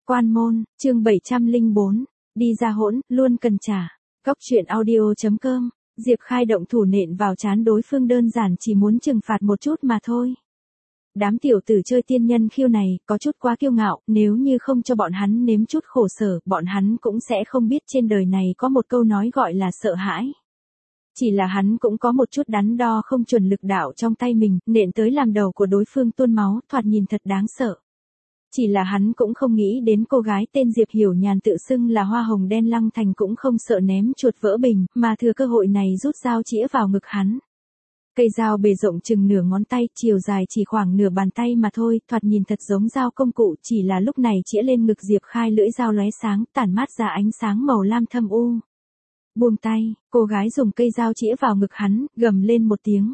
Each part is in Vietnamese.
Quan môn, chương 704, đi ra hỗn, luôn cần trả. Góc truyện audio.com, Diệp Khai động thủ nện vào trán đối phương đơn giản chỉ muốn trừng phạt một chút mà thôi. Đám tiểu tử chơi tiên nhân khiêu này, có chút quá kiêu ngạo, nếu như không cho bọn hắn nếm chút khổ sở, bọn hắn cũng sẽ không biết trên đời này có một câu nói gọi là sợ hãi. Chỉ là hắn cũng có một chút đắn đo không chuẩn lực đạo trong tay mình, nện tới làm đầu của đối phương tuôn máu, thoạt nhìn thật đáng sợ. Chỉ là hắn cũng không nghĩ đến cô gái tên Diệp Hiểu Nhàn tự xưng là hoa hồng đen Lăng Thành cũng không sợ ném chuột vỡ bình, mà thừa cơ hội này rút dao chĩa vào ngực hắn. Cây dao bề rộng chừng nửa ngón tay, chiều dài chỉ khoảng nửa bàn tay mà thôi, thoạt nhìn thật giống dao công cụ, chỉ là lúc này chĩa lên ngực Diệp Khai lưỡi dao lóe sáng, tản mát ra ánh sáng màu lam thâm u. Buông tay, cô gái dùng cây dao chĩa vào ngực hắn, gầm lên một tiếng.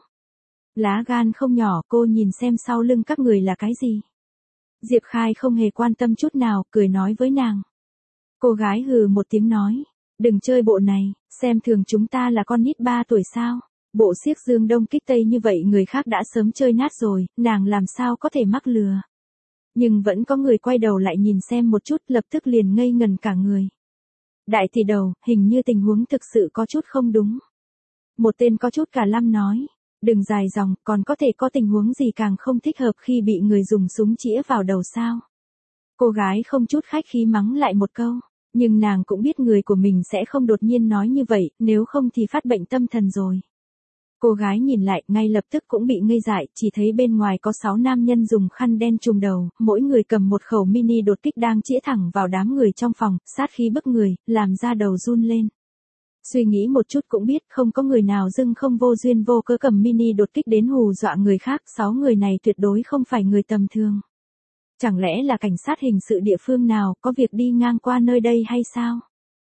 Lá gan không nhỏ, cô nhìn xem sau lưng các người là cái gì. Diệp Khai không hề quan tâm chút nào, cười nói với nàng. Cô gái hừ một tiếng nói, đừng chơi bộ này, xem thường chúng ta là con nít 3 tuổi sao. Bộ xiếc dương đông kích tây như vậy người khác đã sớm chơi nát rồi, nàng làm sao có thể mắc lừa. Nhưng vẫn có người quay đầu lại nhìn xem một chút, lập tức liền ngây ngần cả người. Đại tỷ đầu, hình như tình huống thực sự có chút không đúng. Một tên có chút cả lăm nói, đừng dài dòng, còn có thể có tình huống gì càng không thích hợp khi bị người dùng súng chĩa vào đầu sao. Cô gái không chút khách khí mắng lại một câu, nhưng nàng cũng biết người của mình sẽ không đột nhiên nói như vậy, nếu không thì phát bệnh tâm thần rồi. Cô gái nhìn lại, ngay lập tức cũng bị ngây dại, chỉ thấy bên ngoài có 6 nam nhân dùng khăn đen trùm đầu, mỗi người cầm một khẩu mini đột kích đang chĩa thẳng vào đám người trong phòng, sát khí bức người, làm da đầu run lên. Suy nghĩ một chút cũng biết không có người nào dưng không vô duyên vô cớ cầm mini đột kích đến hù dọa người khác, 6 người này tuyệt đối không phải người tầm thường. Chẳng lẽ là cảnh sát hình sự địa phương nào có việc đi ngang qua nơi đây hay sao?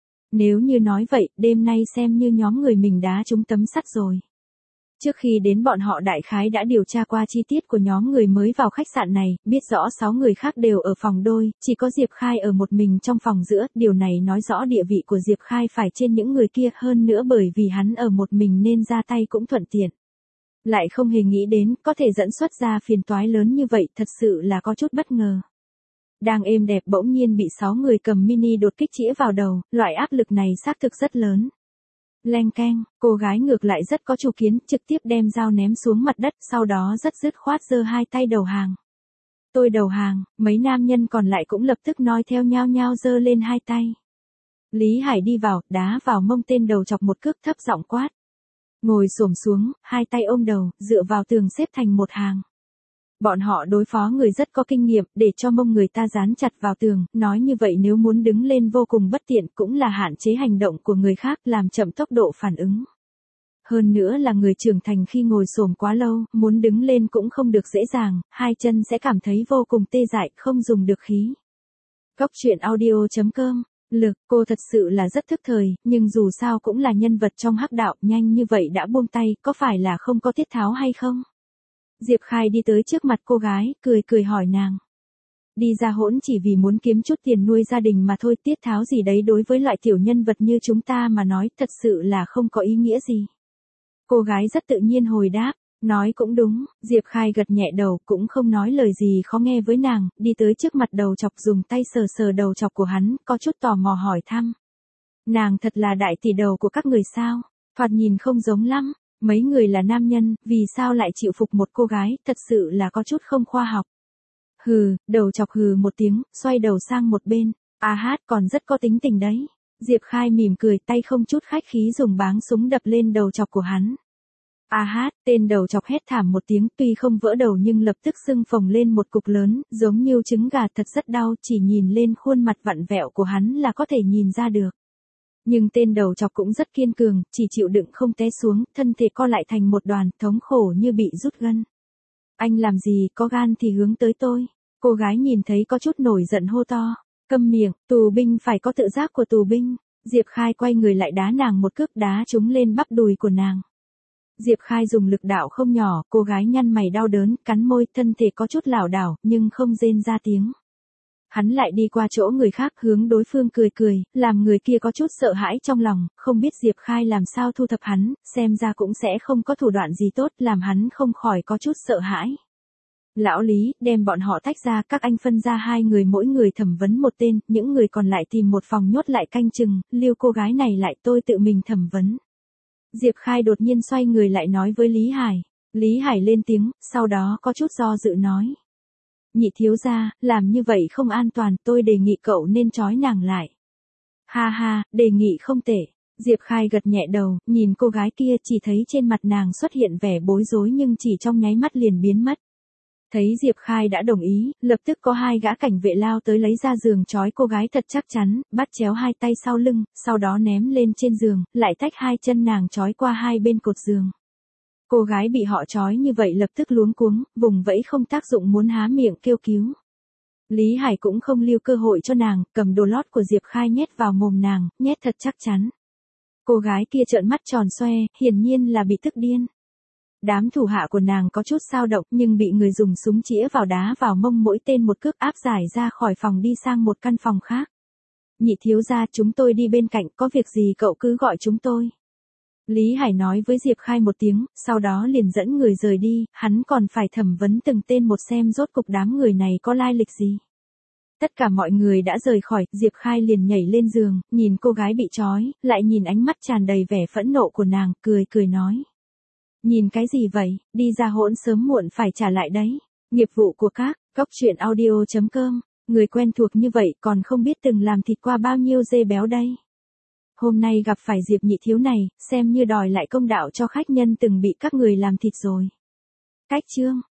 Nếu như nói vậy, đêm nay xem như nhóm người mình đá trúng tấm sắt rồi. Trước khi đến bọn họ đại khái đã điều tra qua chi tiết của nhóm người mới vào khách sạn này, biết rõ 6 người khác đều ở phòng đôi, chỉ có Diệp Khai ở một mình trong phòng giữa, điều này nói rõ địa vị của Diệp Khai phải trên những người kia, hơn nữa bởi vì hắn ở một mình nên ra tay cũng thuận tiện. Lại không hề nghĩ đến, có thể dẫn xuất ra phiền toái lớn như vậy, thật sự là có chút bất ngờ. Đang êm đẹp bỗng nhiên bị 6 người cầm mini đột kích chĩa vào đầu, loại áp lực này xác thực rất lớn. Leng keng, cô gái ngược lại rất có chủ kiến, trực tiếp đem dao ném xuống mặt đất, sau đó rất dứt khoát giơ hai tay đầu hàng. Tôi đầu hàng, mấy nam nhân còn lại cũng lập tức nói theo nhao nhao giơ lên hai tay. Lý Hải đi vào, đá vào mông tên đầu chọc một cước, thấp giọng quát. Ngồi xổm xuống, hai tay ôm đầu, dựa vào tường xếp thành một hàng. Bọn họ đối phó người rất có kinh nghiệm, để cho mông người ta dán chặt vào tường, nói như vậy nếu muốn đứng lên vô cùng bất tiện, cũng là hạn chế hành động của người khác, làm chậm tốc độ phản ứng. Hơn nữa là người trưởng thành khi ngồi xổm quá lâu, muốn đứng lên cũng không được dễ dàng, hai chân sẽ cảm thấy vô cùng tê dại, không dùng được khí. Góc truyện audio.com, Lực, cô thật sự là rất thức thời, nhưng dù sao cũng là nhân vật trong hắc đạo, nhanh như vậy đã buông tay, có phải là không có tiết tháo hay không? Diệp Khai đi tới trước mặt cô gái, cười hỏi nàng. Đi ra hỗn chỉ vì muốn kiếm chút tiền nuôi gia đình mà thôi, tiết tháo gì đấy đối với loại tiểu nhân vật như chúng ta mà nói thật sự là không có ý nghĩa gì. Cô gái rất tự nhiên hồi đáp, nói cũng đúng, Diệp Khai gật nhẹ đầu cũng không nói lời gì khó nghe với nàng, đi tới trước mặt đầu chọc dùng tay sờ sờ đầu chọc của hắn, có chút tò mò hỏi thăm. Nàng thật là đại tỷ đầu của các người sao, thoạt nhìn không giống lắm. Mấy người là nam nhân, vì sao lại chịu phục một cô gái, thật sự là có chút không khoa học. Hừ, đầu chọc hừ một tiếng, xoay đầu sang một bên, còn rất có tính tình đấy. Diệp Khai mỉm cười, tay không chút khách khí dùng báng súng đập lên đầu chọc của hắn. Tên đầu chọc hét thảm một tiếng, tuy không vỡ đầu nhưng lập tức sưng phồng lên một cục lớn, giống như trứng gà, thật rất đau, chỉ nhìn lên khuôn mặt vặn vẹo của hắn là có thể nhìn ra được. Nhưng tên đầu chọc cũng rất kiên cường, chỉ chịu đựng không té xuống, thân thể co lại thành một đoàn, thống khổ như bị rút gân. Anh làm gì, có gan thì hướng tới tôi. Cô gái nhìn thấy có chút nổi giận hô to. Câm miệng, tù binh phải có tự giác của tù binh. Diệp Khai quay người lại đá nàng một cước, đá trúng lên bắp đùi của nàng. Diệp Khai dùng lực đạo không nhỏ, cô gái nhăn mày đau đớn, cắn môi, thân thể có chút lảo đảo, nhưng không rên ra tiếng. Hắn lại đi qua chỗ người khác, hướng đối phương cười, làm người kia có chút sợ hãi trong lòng, không biết Diệp Khai làm sao thu thập hắn, xem ra cũng sẽ không có thủ đoạn gì tốt, làm hắn không khỏi có chút sợ hãi. Lão Lý, đem bọn họ tách ra, các anh phân ra 2 người mỗi người thẩm vấn một tên, những người còn lại tìm một phòng nhốt lại canh chừng, lưu cô gái này lại tôi tự mình thẩm vấn. Diệp Khai đột nhiên xoay người lại nói với Lý Hải. Lý Hải lên tiếng, sau đó có chút do dự nói. Nhị thiếu gia, làm như vậy không an toàn, tôi đề nghị cậu nên trói nàng lại. Ha ha, đề nghị không tệ. Diệp Khai gật nhẹ đầu, nhìn cô gái kia chỉ thấy trên mặt nàng xuất hiện vẻ bối rối nhưng chỉ trong nháy mắt liền biến mất. Thấy Diệp Khai đã đồng ý, lập tức có 2 gã cảnh vệ lao tới lấy ra giường trói cô gái thật chắc chắn, bắt chéo 2 tay sau lưng, sau đó ném lên trên giường, lại tách 2 chân nàng trói qua 2 bên cột giường. Cô gái bị họ trói như vậy lập tức luống cuống, vùng vẫy không tác dụng muốn há miệng kêu cứu. Lý Hải cũng không lưu cơ hội cho nàng, cầm đồ lót của Diệp Khai nhét vào mồm nàng, nhét thật chắc chắn. Cô gái kia trợn mắt tròn xoe, hiển nhiên là bị tức điên. Đám thủ hạ của nàng có chút xao động nhưng bị người dùng súng chĩa vào đá vào mông mỗi tên một cước áp giải ra khỏi phòng đi sang một căn phòng khác. Nhị thiếu gia, chúng tôi đi bên cạnh, có việc gì cậu cứ gọi chúng tôi. Lý Hải nói với Diệp Khai một tiếng, sau đó liền dẫn người rời đi, hắn còn phải thẩm vấn từng tên một xem rốt cục đám người này có lai lịch gì. Tất cả mọi người đã rời khỏi, Diệp Khai liền nhảy lên giường, nhìn cô gái bị trói, lại nhìn ánh mắt tràn đầy vẻ phẫn nộ của nàng, cười nói. Nhìn cái gì vậy, đi ra hỗn sớm muộn phải trả lại đấy. Nghiệp vụ của các, cóc truyện audio.com, người quen thuộc như vậy còn không biết từng làm thịt qua bao nhiêu dê béo đây. Hôm nay gặp phải Diệp nhị thiếu này, xem như đòi lại công đạo cho khách nhân từng bị các người làm thịt rồi. Cách chương